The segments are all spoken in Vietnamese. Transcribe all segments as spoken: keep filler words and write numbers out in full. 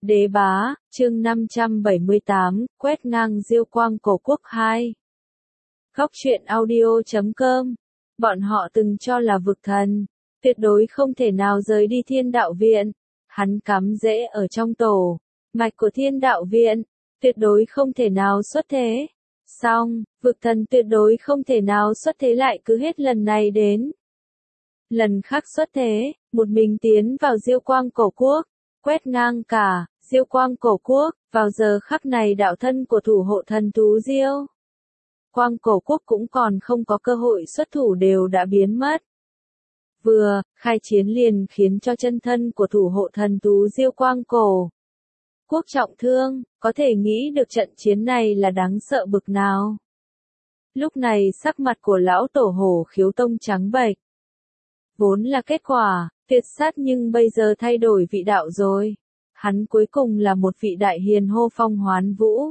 Đế bá, chương năm trăm bảy mươi tám, quét ngang Diêu Quang Cổ Quốc hai. Góc truyện audio chấm com. Bọn họ từng cho là vực thần, tuyệt đối không thể nào rời đi Thiên Đạo Viện. Hắn cắm rễ ở trong tổ mạch của Thiên Đạo Viện, tuyệt đối không thể nào xuất thế. Song, vực thần tuyệt đối không thể nào xuất thế lại cứ hết lần này đến lần khác xuất thế, một mình tiến vào Diêu Quang Cổ Quốc, quét ngang cả Diêu Quang Cổ Quốc. Vào giờ khắc này đạo thân của thủ hộ thần thú Diêu Quang Cổ Quốc cũng còn không có cơ hội xuất thủ đều đã biến mất. Vừa khai chiến liền khiến cho chân thân của thủ hộ thần thú Diêu Quang Cổ Quốc trọng thương, có thể nghĩ được trận chiến này là đáng sợ bực nào. Lúc này sắc mặt của lão tổ Hổ Khiếu Tông trắng bệch. Vốn là kết quả tuyệt sát nhưng bây giờ thay đổi vị đạo rồi. Hắn cuối cùng là một vị đại hiền hô phong hoán vũ.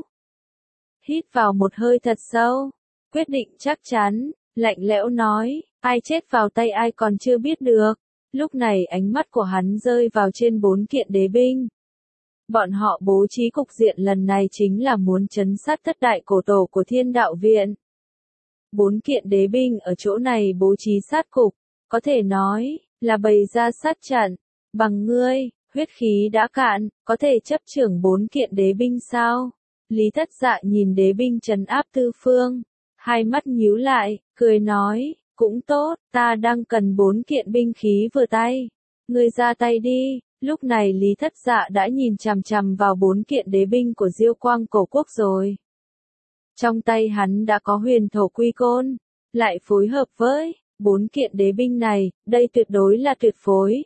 Hít vào một hơi thật sâu, quyết định chắc chắn, lạnh lẽo nói, ai chết vào tay ai còn chưa biết được. Lúc này ánh mắt của hắn rơi vào trên bốn kiện đế binh. Bọn họ bố trí cục diện lần này chính là muốn trấn sát thất đại cổ tổ của Thiên Đạo Viện. Bốn kiện đế binh ở chỗ này bố trí sát cục, có thể nói là bày ra sát trận. Bằng ngươi, huyết khí đã cạn, có thể chấp trưởng bốn kiện đế binh sao? Lý Thất Dạ nhìn đế binh trấn áp tư phương, hai mắt nhíu lại, cười nói, cũng tốt, ta đang cần bốn kiện binh khí vừa tay. Ngươi ra tay đi. Lúc này Lý Thất Dạ đã nhìn chằm chằm vào bốn kiện đế binh của Diêu Quang Cổ Quốc rồi. Trong tay hắn đã có huyền thổ quy côn, lại phối hợp với bốn kiện đế binh này, đây tuyệt đối là tuyệt phối.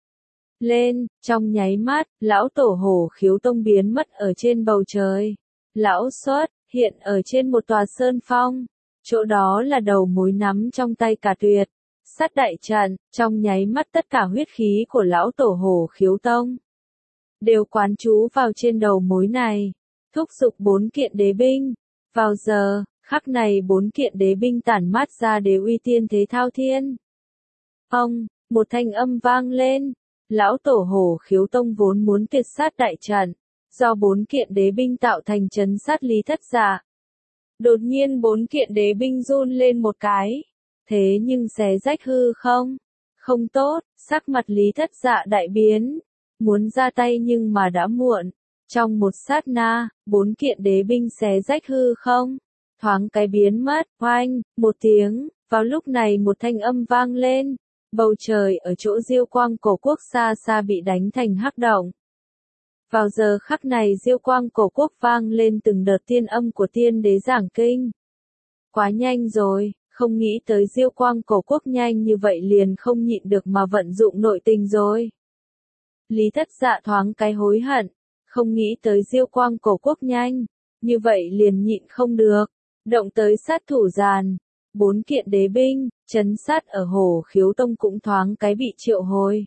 Lên, trong nháy mắt, lão tổ Hổ Khiếu Tông biến mất ở trên bầu trời. Lão xuất hiện ở trên một tòa sơn phong, chỗ đó là đầu mối nắm trong tay cả tuyệt sát đại trận. Trong nháy mắt tất cả huyết khí của lão tổ Hổ Khiếu Tông đều quán trú vào trên đầu mối này, thúc giục bốn kiện đế binh. Vào giờ khắc này bốn kiện đế binh tản mát ra đều uy tiên thế thao thiên. Ông, một thanh âm vang lên, lão tổ Hổ Khiếu Tông vốn muốn tuyệt sát đại trận, do bốn kiện đế binh tạo thành trấn sát Lý Thất Dạ. Đột nhiên bốn kiện đế binh run lên một cái, thế nhưng xé rách hư không. Không tốt, sắc mặt Lý Thất Dạ đại biến, muốn ra tay nhưng mà đã muộn. Trong một sát na, bốn kiện đế binh xé rách hư không, thoáng cái biến mất. Oanh, một tiếng, vào lúc này một thanh âm vang lên, bầu trời ở chỗ Diêu Quang Cổ Quốc xa xa bị đánh thành hắc động. Vào giờ khắc này Diêu Quang Cổ Quốc vang lên từng đợt tiên âm của tiên đế giảng kinh. Quá nhanh rồi, không nghĩ tới Diêu Quang Cổ Quốc nhanh như vậy liền không nhịn được mà vận dụng nội tình rồi. Lý Thất Dạ thoáng cái hối hận, không nghĩ tới Diêu Quang Cổ Quốc nhanh, như vậy liền nhịn không được, động tới sát thủ giàn. Bốn kiện đế binh, trấn sát ở Hổ Khiếu Tông cũng thoáng cái bị triệu hồi.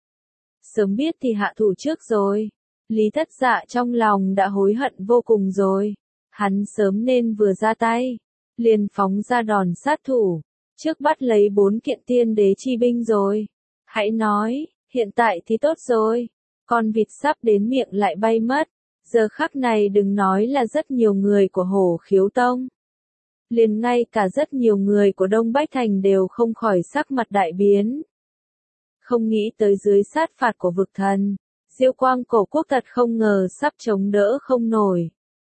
Sớm biết thì hạ thủ trước rồi. Lý Thất Dạ trong lòng đã hối hận vô cùng rồi. Hắn sớm nên vừa ra tay, liền phóng ra đòn sát thủ, trước bắt lấy bốn kiện tiên đế chi binh rồi. Hãy nói, hiện tại thì tốt rồi, con vịt sắp đến miệng lại bay mất. Giờ khắc này đừng nói là rất nhiều người của Hổ Khiếu Tông, liền ngay cả rất nhiều người của Đông Bách Thành đều không khỏi sắc mặt đại biến. Không nghĩ tới dưới sát phạt của vực thần, Diêu Quang Cổ Quốc thật không ngờ sắp chống đỡ không nổi.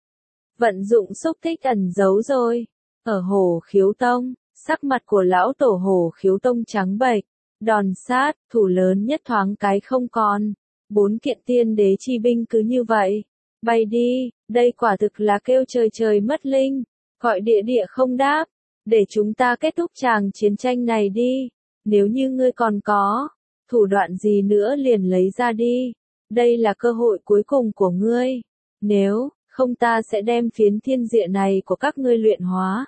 Vận dụng xúc tích ẩn giấu rồi. Ở Hổ Khiếu Tông, sắc mặt của lão tổ Hổ Khiếu Tông trắng bệch, đòn sát thủ lớn nhất thoáng cái không còn. Bốn kiện tiên đế chi binh cứ như vậy bay đi, đây quả thực là kêu trời trời mất linh, gọi địa địa không đáp. Để chúng ta kết thúc tràng chiến tranh này đi. Nếu như ngươi còn có thủ đoạn gì nữa liền lấy ra đi. Đây là cơ hội cuối cùng của ngươi. Nếu không ta sẽ đem phiến thiên địa này của các ngươi luyện hóa.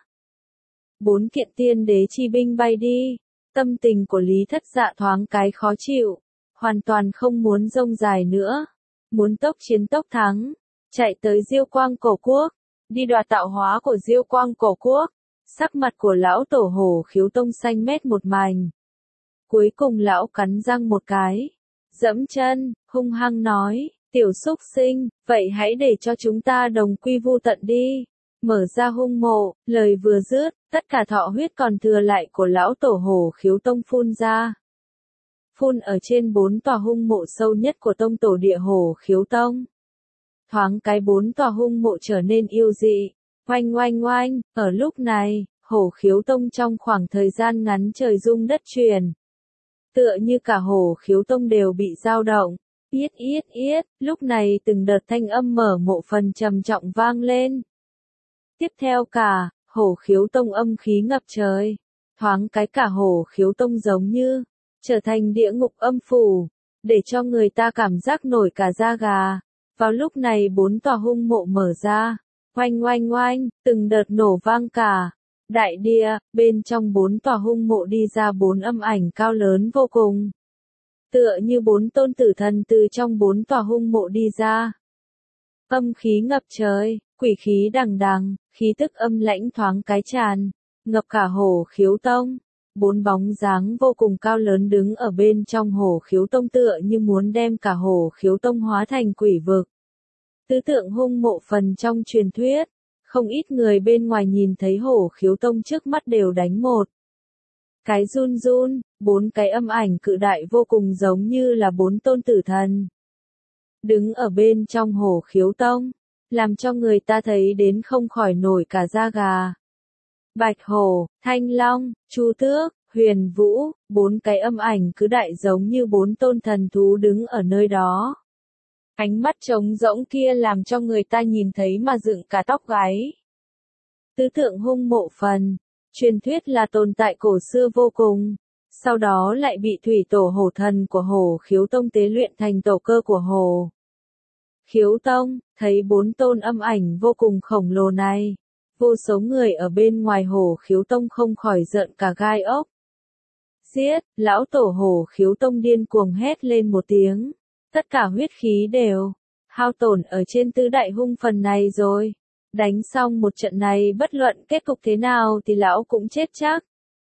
Bốn kiện tiên đế chi binh bay đi. Tâm tình của Lý Thất Dạ thoáng cái khó chịu, hoàn toàn không muốn rông dài nữa, muốn tốc chiến tốc thắng, chạy tới Diêu Quang Cổ Quốc, đi đoạt tạo hóa của Diêu Quang Cổ Quốc. Sắc mặt của lão tổ Hổ Khiếu Tông xanh mét một mảnh. Cuối cùng lão cắn răng một cái, dẫm chân, hung hăng nói, Tiểu súc sinh, vậy hãy để cho chúng ta đồng quy vu tận đi. Mở ra hung mộ, lời vừa dứt, tất cả thọ huyết còn thừa lại của lão tổ Hổ Khiếu Tông phun ra. Phun ở trên bốn tòa hung mộ sâu nhất của tông tổ địa Hổ Khiếu Tông. Thoáng cái bốn tòa hung mộ trở nên yêu dị. Oanh oanh oanh, ở lúc này, Hổ Khiếu Tông trong khoảng thời gian ngắn trời rung đất chuyển. Tựa như cả Hổ Khiếu Tông đều bị dao động. Yết yết yết, lúc này từng đợt thanh âm mở mộ phần trầm trọng vang lên. Tiếp theo cả, Hổ Khiếu Tông âm khí ngập trời. Thoáng cái cả Hổ Khiếu Tông giống như trở thành địa ngục âm phủ, để cho người ta cảm giác nổi cả da gà. Vào lúc này bốn tòa hung mộ mở ra, oanh oanh oanh, từng đợt nổ vang cả đại địa, bên trong bốn tòa hung mộ đi ra bốn âm ảnh cao lớn vô cùng. Tựa như bốn tôn tử thần từ trong bốn tòa hung mộ đi ra. Âm khí ngập trời, quỷ khí đằng đằng, khí tức âm lãnh thoáng cái tràn, ngập cả Hổ Khiếu Tông. Bốn bóng dáng vô cùng cao lớn đứng ở bên trong Hổ Khiếu Tông tựa như muốn đem cả Hổ Khiếu Tông hóa thành quỷ vực. Tứ tượng hung mộ phần trong truyền thuyết, không ít người bên ngoài nhìn thấy Hổ Khiếu Tông trước mắt đều đánh một cái run run, bốn cái âm ảnh cự đại vô cùng giống như là bốn tôn tử thần. Đứng ở bên trong Hổ Khiếu Tông, làm cho người ta thấy đến không khỏi nổi cả da gà. Bạch Hổ, Thanh Long, Chu Tước, Huyền Vũ, bốn cái âm ảnh cứ đại giống như bốn tôn thần thú đứng ở nơi đó. Ánh mắt trống rỗng kia làm cho người ta nhìn thấy mà dựng cả tóc gáy. Tứ tượng hung mộ phần, truyền thuyết là tồn tại cổ xưa vô cùng, sau đó lại bị thủy tổ hổ thần của Hổ Khiếu Tông tế luyện thành tổ cơ của Hổ Khiếu Tông. Thấy bốn tôn âm ảnh vô cùng khổng lồ này, vô số người ở bên ngoài Hổ Khiếu Tông không khỏi giận cả gai ốc. Giết, lão tổ Hổ Khiếu Tông điên cuồng hét lên một tiếng. Tất cả huyết khí đều hao tổn ở trên tứ đại hung phần này rồi. Đánh xong một trận này bất luận kết cục thế nào thì lão cũng chết chắc.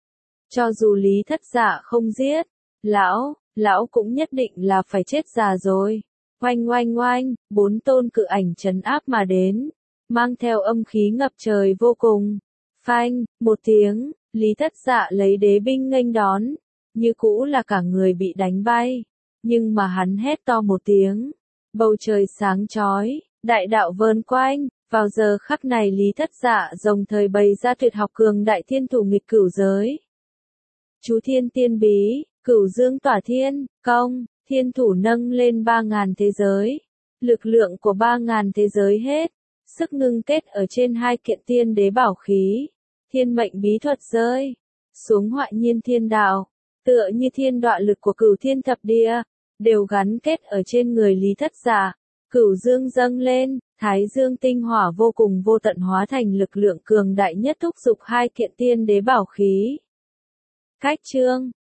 Cho dù Lý Thất Dạ không giết, lão, lão cũng nhất định là phải chết già rồi. Oanh oanh oanh, bốn tôn cự ảnh trấn áp mà đến, mang theo âm khí ngập trời vô cùng. Phanh, một tiếng, Lý Thất Dạ lấy đế binh nghênh đón, như cũ là cả người bị đánh bay. Nhưng mà hắn hét to một tiếng, bầu trời sáng chói, đại đạo vờn quanh, vào giờ khắc này Lý Thất Dạ đồng thời bày ra tuyệt học cường đại thiên thủ nghịch cửu giới. Chú thiên tiên bí, cửu dương tỏa thiên, công, thiên thủ nâng lên ba ngàn thế giới. Lực lượng của ba ngàn thế giới hết, sức ngưng kết ở trên hai kiện tiên đế bảo khí. Thiên mệnh bí thuật rơi xuống họa nhiên thiên đạo, tựa như thiên đọa lực của cửu thiên thập địa, đều gắn kết ở trên người Lý Thất Dạ. Cửu dương dâng lên, thái dương tinh hỏa vô cùng vô tận hóa thành lực lượng cường đại nhất thúc giục hai kiện tiên đế bảo khí. Cách chương